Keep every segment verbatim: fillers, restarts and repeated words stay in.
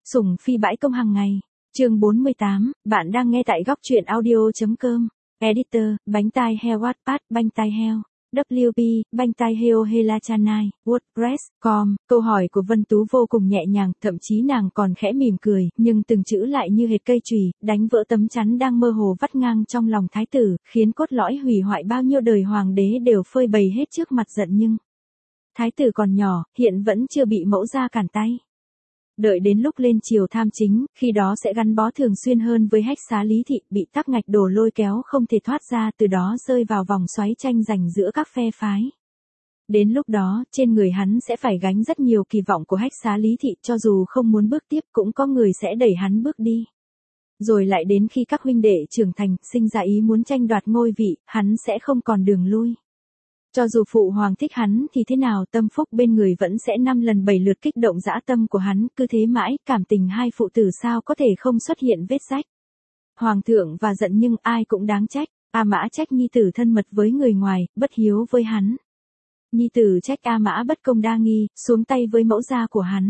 Sủng phi bãi công hàng ngày. Chương bốn mươi tám, bạn đang nghe tại góc truyện audio.com. Editor, bánh tai heo Wattpad, bánh tai heo. vê kép, bánh tai heo Helachanai, WordPress, com. Câu hỏi của Vân Tú vô cùng nhẹ nhàng, thậm chí nàng còn khẽ mỉm cười, nhưng từng chữ lại như hệt cây chùy, đánh vỡ tấm chắn đang mơ hồ vắt ngang trong lòng thái tử, khiến cốt lõi hủy hoại bao nhiêu đời hoàng đế đều phơi bày hết trước mặt giận nhưng. Thái tử còn nhỏ, hiện vẫn chưa bị mẫu gia cản tay. Đợi đến lúc lên triều tham chính, khi đó sẽ gắn bó thường xuyên hơn với Hách Xá Lý Thị, bị Tắc Ngạch Đồ lôi kéo không thể thoát ra, từ đó rơi vào vòng xoáy tranh giành giữa các phe phái. Đến lúc đó, trên người hắn sẽ phải gánh rất nhiều kỳ vọng của Hách Xá Lý Thị, cho dù không muốn bước tiếp cũng có người sẽ đẩy hắn bước đi. Rồi lại đến khi các huynh đệ trưởng thành, sinh ra ý muốn tranh đoạt ngôi vị, hắn sẽ không còn đường lui. Cho dù phụ hoàng thích hắn thì thế nào, tâm phúc bên người vẫn sẽ năm lần bảy lượt kích động dã tâm của hắn, cứ thế mãi, cảm tình hai phụ tử sao có thể không xuất hiện vết rách. Hoàng thượng và giận nhưng ai cũng đáng trách, A Mã trách nhi tử thân mật với người ngoài, bất hiếu với hắn. Nhi tử trách A Mã bất công đa nghi, xuống tay với mẫu gia của hắn.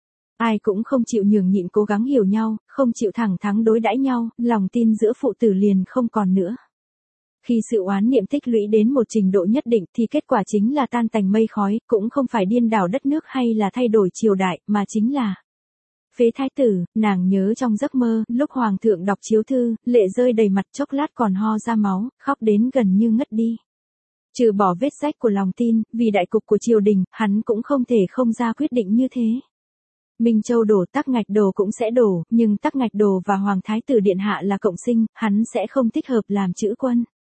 Ai cũng không chịu nhường nhịn cố gắng hiểu nhau, không chịu thẳng thắn đối đãi nhau, lòng tin giữa phụ tử liền không còn nữa. Khi sự oán niệm tích lũy đến một trình độ nhất định thì kết quả chính là tan tành mây khói, cũng không phải điên đảo đất nước hay là thay đổi triều đại, mà chính là phế thái tử. Nàng nhớ trong giấc mơ, lúc hoàng thượng đọc chiếu thư, lệ rơi đầy mặt, chốc lát còn ho ra máu, khóc đến gần như ngất đi. Trừ bỏ vết rách của lòng tin, vì đại cục của triều đình, hắn cũng không thể không ra quyết định như thế. Minh Châu đổ, Tắc Ngạch Đồ cũng sẽ đổ, nhưng Tắc Ngạch Đồ và Hoàng Thái tử Điện Hạ là cộng sinh, hắn sẽ không thích hợp làm chữ quân.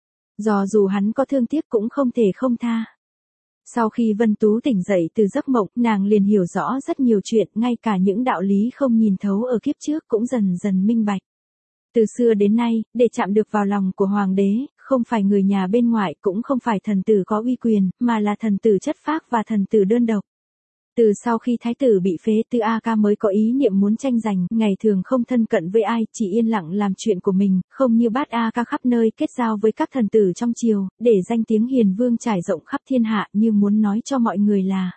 Do dù hắn có thương tiếc cũng không thể không tha. Sau khi Vân Tú tỉnh dậy từ giấc mộng, nàng liền hiểu rõ rất nhiều chuyện, ngay cả những đạo lý không nhìn thấu ở kiếp trước cũng dần dần minh bạch. Từ xưa đến nay, để chạm được vào lòng của hoàng đế, không phải người nhà bên ngoài, cũng không phải thần tử có uy quyền, mà là thần tử chất phác và thần tử đơn độc. Từ sau khi thái tử bị phế, Tư A Ca mới có ý niệm muốn tranh giành, ngày thường không thân cận với ai, chỉ yên lặng làm chuyện của mình, không như Bát A Ca khắp nơi kết giao với các thần tử trong triều, để danh tiếng hiền vương trải rộng khắp thiên hạ, như muốn nói cho mọi người là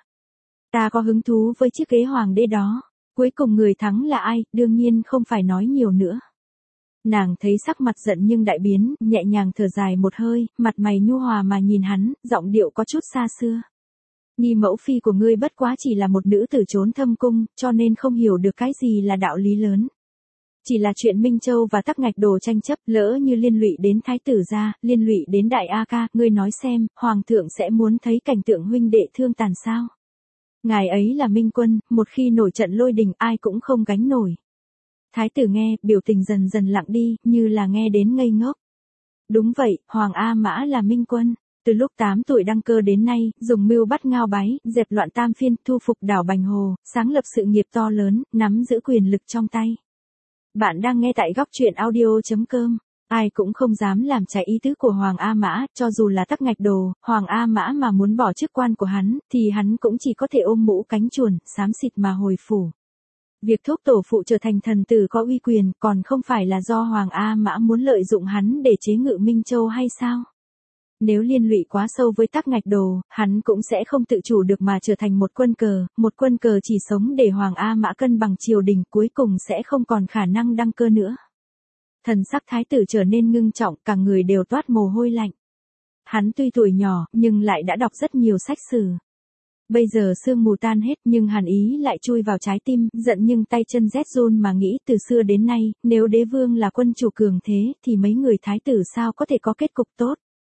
ta có hứng thú với chiếc ghế hoàng đế đó. Cuối cùng người thắng là ai, đương nhiên không phải nói nhiều nữa. Nàng thấy sắc mặt giận nhưng đại biến, nhẹ nhàng thở dài một hơi, mặt mày nhu hòa mà nhìn hắn, giọng điệu có chút xa xưa. Nhi mẫu phi của ngươi bất quá chỉ là một nữ tử trốn thâm cung, cho nên không hiểu được cái gì là đạo lý lớn. Chỉ là chuyện Minh Châu và Tắc Ngạch Đồ tranh chấp, lỡ như liên lụy đến thái tử gia, liên lụy đến đại A Ca, ngươi nói xem, hoàng thượng sẽ muốn thấy cảnh tượng huynh đệ thương tàn sao? Ngài ấy là minh quân, một khi nổi trận lôi đình ai cũng không gánh nổi. Thái tử nghe, biểu tình dần dần lặng đi, như là nghe đến ngây ngốc. Đúng vậy, Hoàng A Mã là minh quân. Từ lúc tám tuổi đăng cơ đến nay, dùng mưu bắt Ngao Bái, dẹp loạn Tam Phiên, thu phục đảo Bành Hồ, sáng lập sự nghiệp to lớn, nắm giữ quyền lực trong tay. Bạn đang nghe tại góc truyện audio.com. Ai cũng không dám làm trái ý tứ của Hoàng A Mã, cho dù là Tắc Ngạch Đồ, Hoàng A Mã mà muốn bỏ chức quan của hắn, thì hắn cũng chỉ có thể ôm mũ cánh chuồn, xám xịt mà hồi phủ. Việc thúc tổ phụ trở thành thần tử có uy quyền, còn không phải là do Hoàng A Mã muốn lợi dụng hắn để chế ngự Minh Châu hay sao? Nếu liên lụy quá sâu với Tắc Ngạch Đồ, hắn cũng sẽ không tự chủ được mà trở thành một quân cờ, một quân cờ chỉ sống để Hoàng A Mã cân bằng triều đình, cuối cùng sẽ không còn khả năng đăng cơ nữa. Thần sắc thái tử trở nên ngưng trọng, cả người đều toát mồ hôi lạnh. Hắn tuy tuổi nhỏ, nhưng lại đã đọc rất nhiều sách sử. Bây giờ sương mù tan hết, nhưng hàn ý lại chui vào trái tim, giận nhưng tay chân rét run mà nghĩ từ xưa đến nay, nếu đế vương là quân chủ cường thế, thì mấy người thái tử sao có thể có kết cục tốt.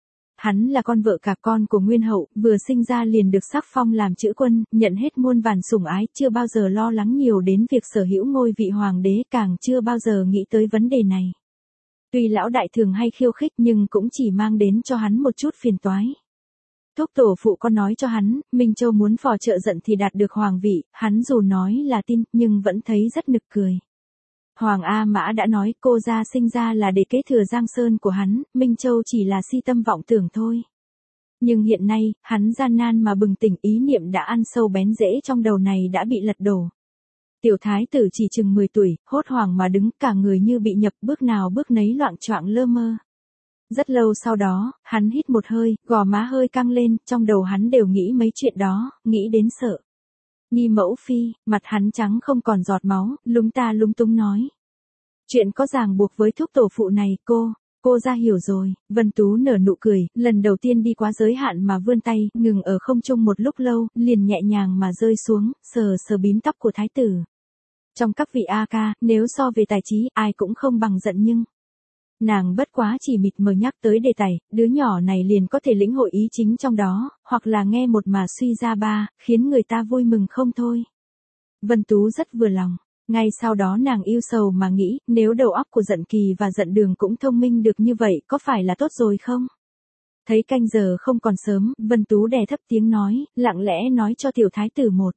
Hắn là con vợ cả con của Nguyên Hậu, vừa sinh ra liền được sắc phong làm chữ quân, nhận hết muôn vàn sủng ái, chưa bao giờ lo lắng nhiều đến việc sở hữu ngôi vị hoàng đế, càng chưa bao giờ nghĩ tới vấn đề này. Tuy lão đại thường hay khiêu khích nhưng cũng chỉ mang đến cho hắn một chút phiền toái. Thúc tổ phụ có nói cho hắn, Minh Châu muốn phò trợ giận thì đạt được hoàng vị, hắn dù nói là tin, nhưng vẫn thấy rất nực cười. Hoàng A Mã đã nói cô gia sinh ra là để kế thừa Giang Sơn của hắn, Minh Châu chỉ là si tâm vọng tưởng thôi. Nhưng hiện nay, hắn gian nan mà bừng tỉnh, ý niệm đã ăn sâu bén rễ trong đầu này đã bị lật đổ. Tiểu thái tử chỉ chừng mười tuổi, hốt hoảng mà đứng, cả người như bị nhập, bước nào bước nấy loạng choạng lơ mơ. Rất lâu sau đó, hắn hít một hơi, gò má hơi căng lên, trong đầu hắn đều nghĩ mấy chuyện đó, nghĩ đến sợ. Nghi mẫu phi, mặt hắn trắng không còn giọt máu, lúng ta lúng túng nói. Chuyện có ràng buộc với thúc tổ phụ này, cô, cô ra hiểu rồi. Vân Tú nở nụ cười, lần đầu tiên đi quá giới hạn mà vươn tay, ngừng ở không trung một lúc lâu, liền nhẹ nhàng mà rơi xuống, sờ sờ bím tóc của thái tử. Trong các vị A ca, nếu so về tài trí, ai cũng không bằng giận nhưng... Nàng bất quá chỉ mịt mờ nhắc tới đề tài, đứa nhỏ này liền có thể lĩnh hội ý chính trong đó, hoặc là nghe một mà suy ra ba, khiến người ta vui mừng không thôi. Vân Tú rất vừa lòng. Ngay sau đó nàng yêu sầu mà nghĩ, nếu đầu óc của Dận Kỳ và Dận Đường cũng thông minh được như vậy, có phải là tốt rồi không? Thấy canh giờ không còn sớm, Vân Tú đè thấp tiếng nói, lặng lẽ nói cho tiểu thái tử một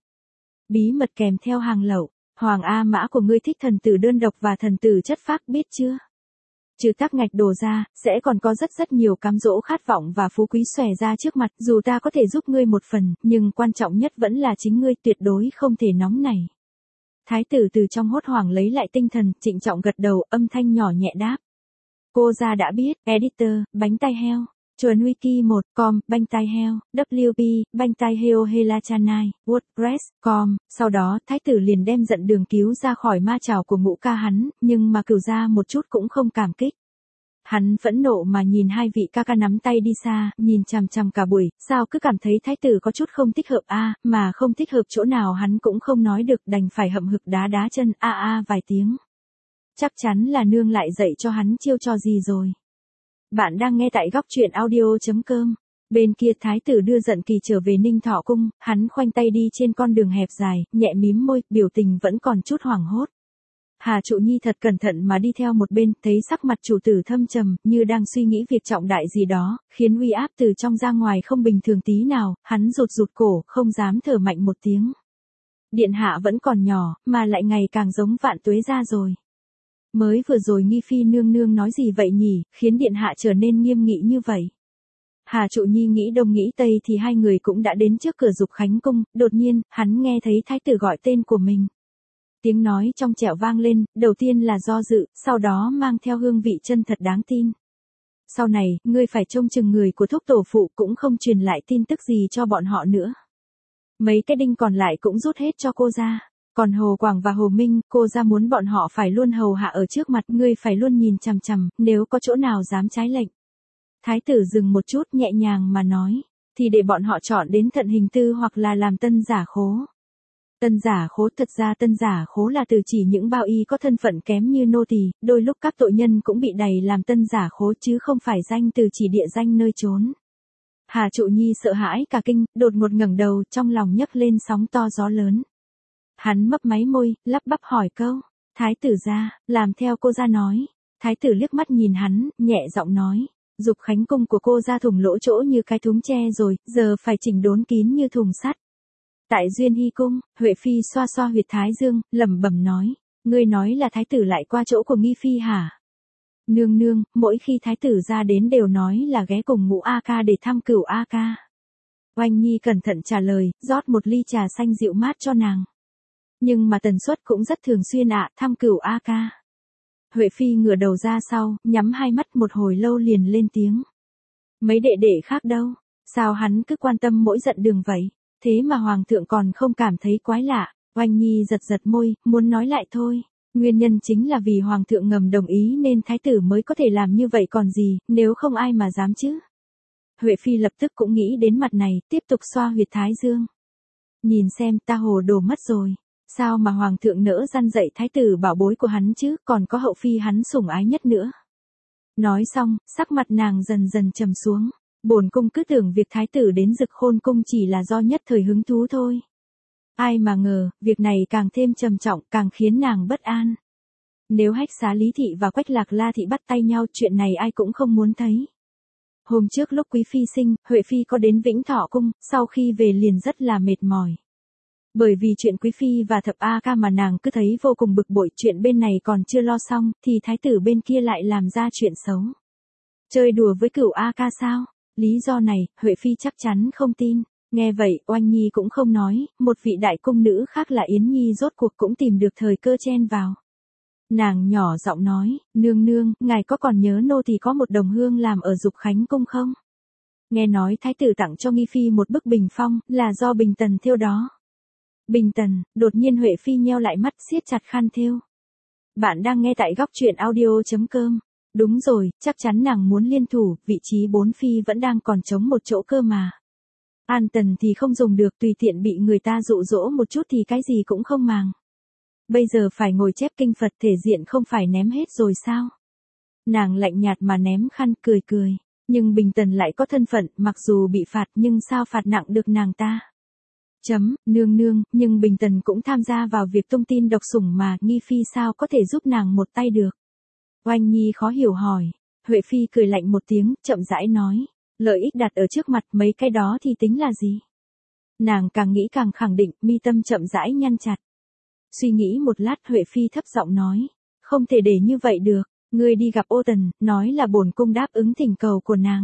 bí mật kèm theo hàng lậu. Hoàng A Mã của ngươi thích thần tử đơn độc và thần tử chất phác biết chưa? Trừ tắc ngạch đồ ra, sẽ còn có rất rất nhiều cám dỗ khát vọng và phú quý xòe ra trước mặt, dù ta có thể giúp ngươi một phần, nhưng quan trọng nhất vẫn là chính ngươi tuyệt đối không thể nóng nảy. Thái tử từ trong hốt hoảng lấy lại tinh thần, trịnh trọng gật đầu, âm thanh nhỏ nhẹ đáp. Cô ra đã biết, editor, bánh tai heo, chuẩn wiki một com, bánh tai heo, vê kép, bánh tai heo Helachanai, WordPress, com, sau đó thái tử liền đem Dận Đường cứu ra khỏi ma chảo của ngũ ca hắn, nhưng mà cửu gia một chút cũng không cảm kích. Hắn phẫn nộ mà nhìn hai vị ca ca nắm tay đi xa, nhìn chằm chằm cả buổi, sao cứ cảm thấy thái tử có chút không thích hợp a, à, mà không thích hợp chỗ nào hắn cũng không nói được, đành phải hậm hực đá đá chân a a à vài tiếng. Chắc chắn là nương lại dạy cho hắn chiêu trò gì rồi. Bạn đang nghe tại góc truyện audio chấm com. Bên kia thái tử đưa Dận Kỳ trở về Ninh Thọ cung, hắn khoanh tay đi trên con đường hẹp dài, nhẹ mím môi, biểu tình vẫn còn chút hoảng hốt. Hà Trụ Nhi thật cẩn thận mà đi theo một bên, thấy sắc mặt chủ tử thâm trầm, như đang suy nghĩ việc trọng đại gì đó, khiến uy áp từ trong ra ngoài không bình thường tí nào, hắn rụt rụt cổ, không dám thở mạnh một tiếng. Điện hạ vẫn còn nhỏ, mà lại ngày càng giống Vạn Tuế gia rồi. Mới vừa rồi Nghi Phi nương nương nói gì vậy nhỉ, khiến điện hạ trở nên nghiêm nghị như vậy. Hà Trụ Nhi nghĩ đông nghĩ tây thì hai người cũng đã đến trước cửa Dục Khánh cung, đột nhiên, hắn nghe thấy thái tử gọi tên của mình. Tiếng nói trong trẻo vang lên, đầu tiên là do dự, sau đó mang theo hương vị chân thật đáng tin. Sau này, ngươi phải trông chừng người của thúc tổ phụ cũng không truyền lại tin tức gì cho bọn họ nữa. Mấy cái đinh còn lại cũng rút hết cho cô ra. Còn Hồ Quảng và Hồ Minh, cô ra muốn bọn họ phải luôn hầu hạ ở trước mặt, ngươi phải luôn nhìn chằm chằm, nếu có chỗ nào dám trái lệnh. Thái tử dừng một chút nhẹ nhàng mà nói, thì để bọn họ chọn đến Thận Hình Tư hoặc là làm tân giả khố. Tân giả khố, thật ra tân giả khố là từ chỉ những bao y có thân phận kém như nô tỳ, đôi lúc các tội nhân cũng bị đày làm tân giả khố chứ không phải danh từ chỉ địa danh nơi trốn. Hà Trụ Nhi sợ hãi cả kinh, đột ngột ngẩng đầu, trong lòng nhấc lên sóng to gió lớn. Hắn mấp máy môi, lắp bắp hỏi câu, thái tử gia, làm theo cô gia nói. Thái tử liếc mắt nhìn hắn, nhẹ giọng nói, Dục Khánh cung của cô gia thủng lỗ chỗ như cái thúng tre rồi, giờ phải chỉnh đốn kín như thùng sắt. Tại Duyên Hy cung, Huệ Phi xoa xoa huyệt thái dương, lẩm bẩm nói, ngươi nói là thái tử lại qua chỗ của Nghi Phi hả? Nương nương, mỗi khi thái tử ra đến đều nói là ghé cùng ngũ A ca để thăm cửu A ca. Oanh Nhi cẩn thận trả lời, rót một ly trà xanh dịu mát cho nàng. Nhưng mà tần suất cũng rất thường xuyên ạ, thăm cửu A ca. Huệ Phi ngửa đầu ra sau, nhắm hai mắt một hồi lâu liền lên tiếng. Mấy đệ đệ khác đâu? Sao hắn cứ quan tâm mỗi Dận Đường vậy? Thế mà hoàng thượng còn không cảm thấy quái lạ. Oanh Nhi giật giật môi, muốn nói lại thôi. Nguyên nhân chính là vì hoàng thượng ngầm đồng ý nên thái tử mới có thể làm như vậy còn gì, nếu không ai mà dám chứ. Huệ Phi lập tức cũng nghĩ đến mặt này, tiếp tục xoa huyệt thái dương. Nhìn xem, ta hồ đồ mất rồi. Sao mà hoàng thượng nỡ răn dạy thái tử bảo bối của hắn chứ, còn có hậu phi hắn sủng ái nhất nữa. Nói xong, sắc mặt nàng dần dần trầm xuống. Bổn cung cứ tưởng việc thái tử đến Dực Khôn cung chỉ là do nhất thời hứng thú thôi. Ai mà ngờ, việc này càng thêm trầm trọng, càng khiến nàng bất an. Nếu Hách Xá Lý Thị và Quách Lạc La Thị bắt tay nhau, chuyện này ai cũng không muốn thấy. Hôm trước lúc Quý Phi sinh, Huệ Phi có đến Vĩnh Thọ cung, sau khi về liền rất là mệt mỏi. Bởi vì chuyện Quý Phi và Thập A ca mà nàng cứ thấy vô cùng bực bội, chuyện bên này còn chưa lo xong, thì thái tử bên kia lại làm ra chuyện xấu. Chơi đùa với cửu A ca sao? Lý do này, Huệ Phi chắc chắn không tin. Nghe vậy, Oanh Nhi cũng không nói, một vị đại cung nữ khác là Yến Nhi rốt cuộc cũng tìm được thời cơ chen vào. Nàng nhỏ giọng nói, nương nương, ngài có còn nhớ nô tỳ có một đồng hương làm ở Dục Khánh cung không? Nghe nói thái tử tặng cho Nghi Phi một bức bình phong, là do Bình Tần thêu đó. Bình Tần, đột nhiên Huệ Phi nheo lại mắt siết chặt khăn thêu. Bạn đang nghe tại góc truyện audio.com. Đúng rồi, chắc chắn nàng muốn liên thủ, vị trí bốn phi vẫn đang còn trống một chỗ cơ mà. An Tần thì không dùng được, tùy tiện bị người ta dụ dỗ một chút thì cái gì cũng không màng. Bây giờ phải ngồi chép kinh Phật, thể diện không phải ném hết rồi sao? Nàng lạnh nhạt mà ném khăn, cười cười. Nhưng Bình Tần lại có thân phận, mặc dù bị phạt nhưng sao phạt nặng được nàng ta? Chấm, nương nương, nhưng Bình Tần cũng tham gia vào việc tung tin độc sủng mà, Nghi Phi sao có thể giúp nàng một tay được? Oanh Nhi khó hiểu hỏi. Huệ Phi cười lạnh một tiếng, chậm rãi nói. Lợi ích đặt ở trước mặt, mấy cái đó thì tính là gì? Nàng càng nghĩ càng khẳng định, mi tâm chậm rãi nhăn chặt. Suy nghĩ một lát, Huệ Phi thấp giọng nói. Không thể để như vậy được, ngươi đi gặp Ô Tần, nói là bổn cung đáp ứng thỉnh cầu của nàng.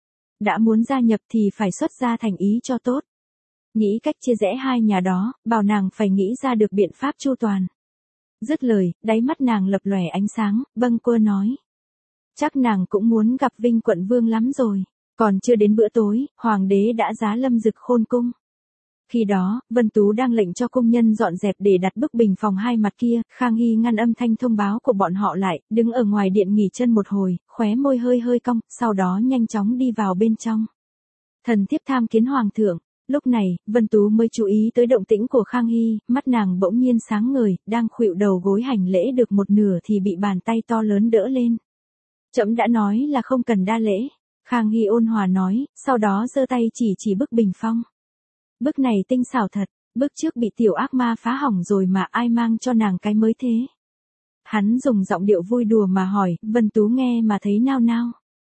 Đã muốn gia nhập thì phải xuất ra thành ý cho tốt. Nghĩ cách chia rẽ hai nhà đó, bảo nàng phải nghĩ ra được biện pháp chu toàn. Dứt lời, đáy mắt nàng lập lòe ánh sáng, bâng quơ nói. Chắc nàng cũng muốn gặp Vinh quận vương lắm rồi. Còn chưa đến bữa tối, hoàng đế đã giá lâm Dực Khôn cung. Khi đó, Vân Tú đang lệnh cho công nhân dọn dẹp để đặt bức bình phòng hai mặt kia, Khang Hy ngăn âm thanh thông báo của bọn họ lại, đứng ở ngoài điện nghỉ chân một hồi, khóe môi hơi hơi cong, sau đó nhanh chóng đi vào bên trong. Thần thiếp tham kiến hoàng thượng. Lúc này, Vân Tú mới chú ý tới động tĩnh của Khang Hy, mắt nàng bỗng nhiên sáng ngời, đang khuỵu đầu gối hành lễ được một nửa thì bị bàn tay to lớn đỡ lên. Trẫm đã nói là không cần đa lễ. Khang Hy ôn hòa nói, sau đó giơ tay chỉ chỉ bức bình phong. Bức này tinh xảo thật, bức trước bị tiểu ác ma phá hỏng rồi mà ai mang cho nàng cái mới thế. Hắn dùng giọng điệu vui đùa mà hỏi, Vân Tú nghe mà thấy nao nao.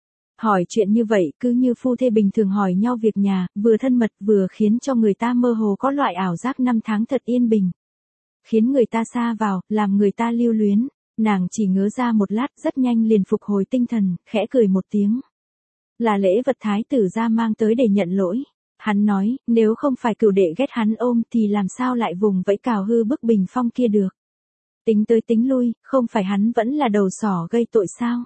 Hỏi chuyện như vậy cứ như phu thê bình thường hỏi nhau việc nhà, vừa thân mật vừa khiến cho người ta mơ hồ có loại ảo giác năm tháng thật yên bình. Khiến người ta xa vào, làm người ta lưu luyến, nàng chỉ ngớ ra một lát rất nhanh liền phục hồi tinh thần, khẽ cười một tiếng. Là lễ vật thái tử gia mang tới để nhận lỗi. Hắn nói, nếu không phải cửu đệ ghét hắn ôm thì làm sao lại vùng vẫy cào hư bức bình phong kia được. Tính tới tính lui, không phải hắn vẫn là đầu sỏ gây tội sao.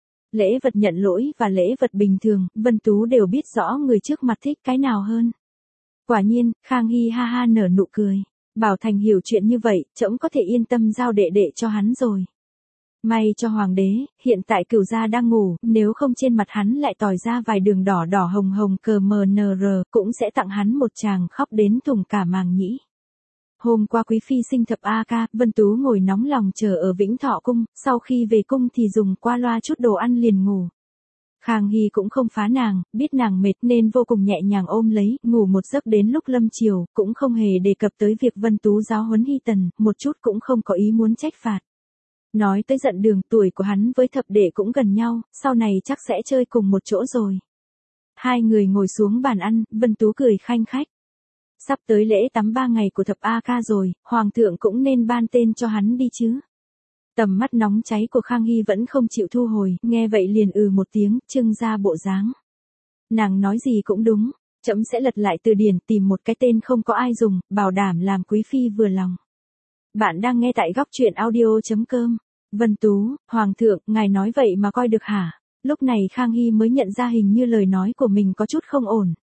Lễ vật nhận lỗi và lễ vật bình thường, Vân Tú đều biết rõ người trước mặt thích cái nào hơn. Quả nhiên, Khang Hy ha ha nở nụ cười. Bảo Thành hiểu chuyện như vậy, trẫm có thể yên tâm giao đệ đệ cho hắn rồi. May cho hoàng đế, hiện tại cửu gia đang ngủ, nếu không trên mặt hắn lại tỏi ra vài đường đỏ đỏ hồng hồng cờ mờ nờ rờ, cũng sẽ tặng hắn một tràng khóc đến thủng cả màng nhĩ. Hôm qua quý phi sinh thập A ca, Vân Tú ngồi nóng lòng chờ ở Vĩnh Thọ cung, sau khi về cung thì dùng qua loa chút đồ ăn liền ngủ. Khang Hy cũng không phá nàng, biết nàng mệt nên vô cùng nhẹ nhàng ôm lấy, ngủ một giấc đến lúc lâm chiều, cũng không hề đề cập tới việc Vân Tú giáo huấn Hy Tần, một chút cũng không có ý muốn trách phạt. Nói tới giận đường, tuổi của hắn với thập đệ cũng gần nhau, sau này chắc sẽ chơi cùng một chỗ rồi. Hai người ngồi xuống bàn ăn, Vân Tú cười khanh khách. Sắp tới lễ tắm ba ngày của thập A ca rồi, hoàng thượng cũng nên ban tên cho hắn đi chứ. Tầm mắt nóng cháy của Khang Hy vẫn không chịu thu hồi, nghe vậy liền ừ một tiếng, trưng ra bộ dáng. Nàng nói gì cũng đúng, trẫm sẽ lật lại từ điển tìm một cái tên không có ai dùng, bảo đảm làm quý phi vừa lòng. Bạn đang nghe tại góc truyện audio.com. Vân Tú, hoàng thượng, ngài nói vậy mà coi được hả? Lúc này Khang Hy mới nhận ra hình như lời nói của mình có chút không ổn.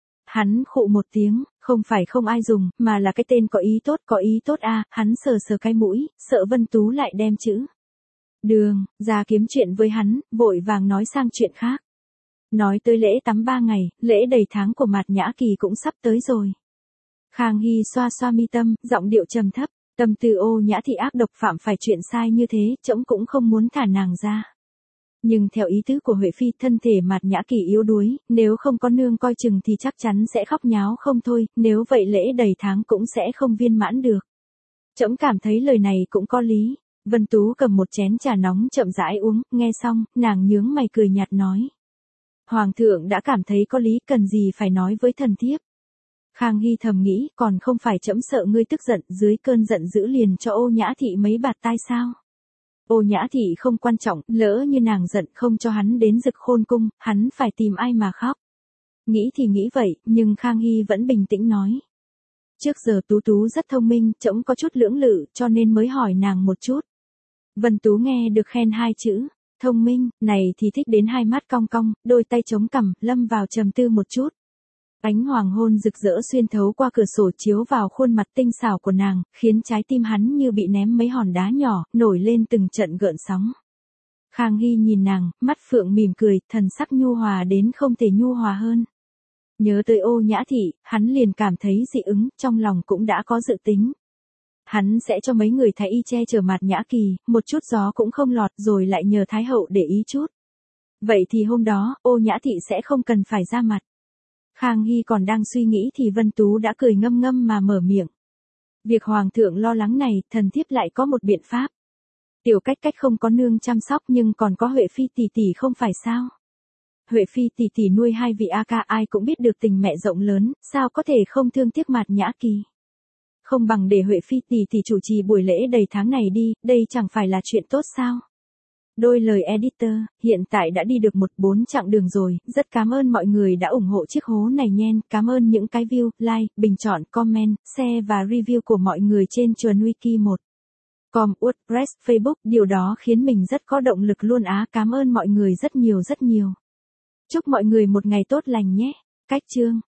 Hắn khụ một tiếng, không phải không ai dùng, mà là cái tên có ý tốt, có ý tốt à, hắn sờ sờ cái mũi, sợ Vân Tú lại đem chữ đường ra kiếm chuyện với hắn, vội vàng nói sang chuyện khác. Nói tới lễ tắm ba ngày, lễ đầy tháng của Mạt Nhã Kỳ cũng sắp tới rồi. Khang Hy xoa xoa mi tâm, giọng điệu trầm thấp, tâm tư Ô Nhã Thị ác độc phạm phải chuyện sai như thế, trẫm cũng không muốn thả nàng ra. Nhưng theo ý tứ của Huệ Phi, thân thể Mạt Nhã Kỳ yếu đuối, nếu không có nương coi chừng thì chắc chắn sẽ khóc nháo không thôi, nếu vậy lễ đầy tháng cũng sẽ không viên mãn được. Trẫm cảm thấy lời này cũng có lý. Vân Tú cầm một chén trà nóng chậm rãi uống, nghe xong, nàng nhướng mày cười nhạt nói. Hoàng thượng đã cảm thấy có lý, cần gì phải nói với thần thiếp. Khang Hy thầm nghĩ, còn không phải trẫm sợ ngươi tức giận, dưới cơn giận dữ liền cho Ô Nhã Thị mấy bạt tai sao. Ô Nhã Thị không quan trọng, lỡ như nàng giận không cho hắn đến Dực Khôn cung, hắn phải tìm ai mà khóc. Nghĩ thì nghĩ vậy, nhưng Khang Hy vẫn bình tĩnh nói. Trước giờ Tú Tú rất thông minh, trẫm có chút lưỡng lự, cho nên mới hỏi nàng một chút. Vân Tú nghe được khen hai chữ, thông minh, này thì thích đến hai mắt cong cong, đôi tay chống cằm, lâm vào trầm tư một chút. Ánh hoàng hôn rực rỡ xuyên thấu qua cửa sổ chiếu vào khuôn mặt tinh xảo của nàng, khiến trái tim hắn như bị ném mấy hòn đá nhỏ, nổi lên từng trận gợn sóng. Khang Hy nhìn nàng, mắt phượng mỉm cười, thần sắc nhu hòa đến không thể nhu hòa hơn. Nhớ tới Ô Nhã Thị, hắn liền cảm thấy dị ứng, trong lòng cũng đã có dự tính. Hắn sẽ cho mấy người thái y che chở Mạt Nhã Kỳ, một chút gió cũng không lọt, rồi lại nhờ Thái Hậu để ý chút. Vậy thì hôm đó, Ô Nhã Thị sẽ không cần phải ra mặt. Khang Hy còn đang suy nghĩ thì Vân Tú đã cười ngâm ngâm mà mở miệng. Việc Hoàng thượng lo lắng này, thần thiếp lại có một biện pháp. Tiểu Cách Cách không có nương chăm sóc nhưng còn có Huệ Phi tỷ tỷ không phải sao? Huệ Phi tỷ tỷ nuôi hai vị A ca, ai cũng biết được tình mẹ rộng lớn, sao có thể không thương tiếc Mạt Nhã Kỳ? Không bằng để Huệ Phi tỷ tỷ chủ trì buổi lễ đầy tháng này đi, đây chẳng phải là chuyện tốt sao? Đôi lời editor, hiện tại đã đi được một bốn chặng đường rồi, rất cảm ơn mọi người đã ủng hộ chiếc hố này nhen, cảm ơn những cái view, like, bình chọn, comment, share và review của mọi người trên Chuồn Wiki một. Com, WordPress, Facebook, điều đó khiến mình rất có động lực luôn á, cảm ơn mọi người rất nhiều rất nhiều. Chúc mọi người một ngày tốt lành nhé. Cách chương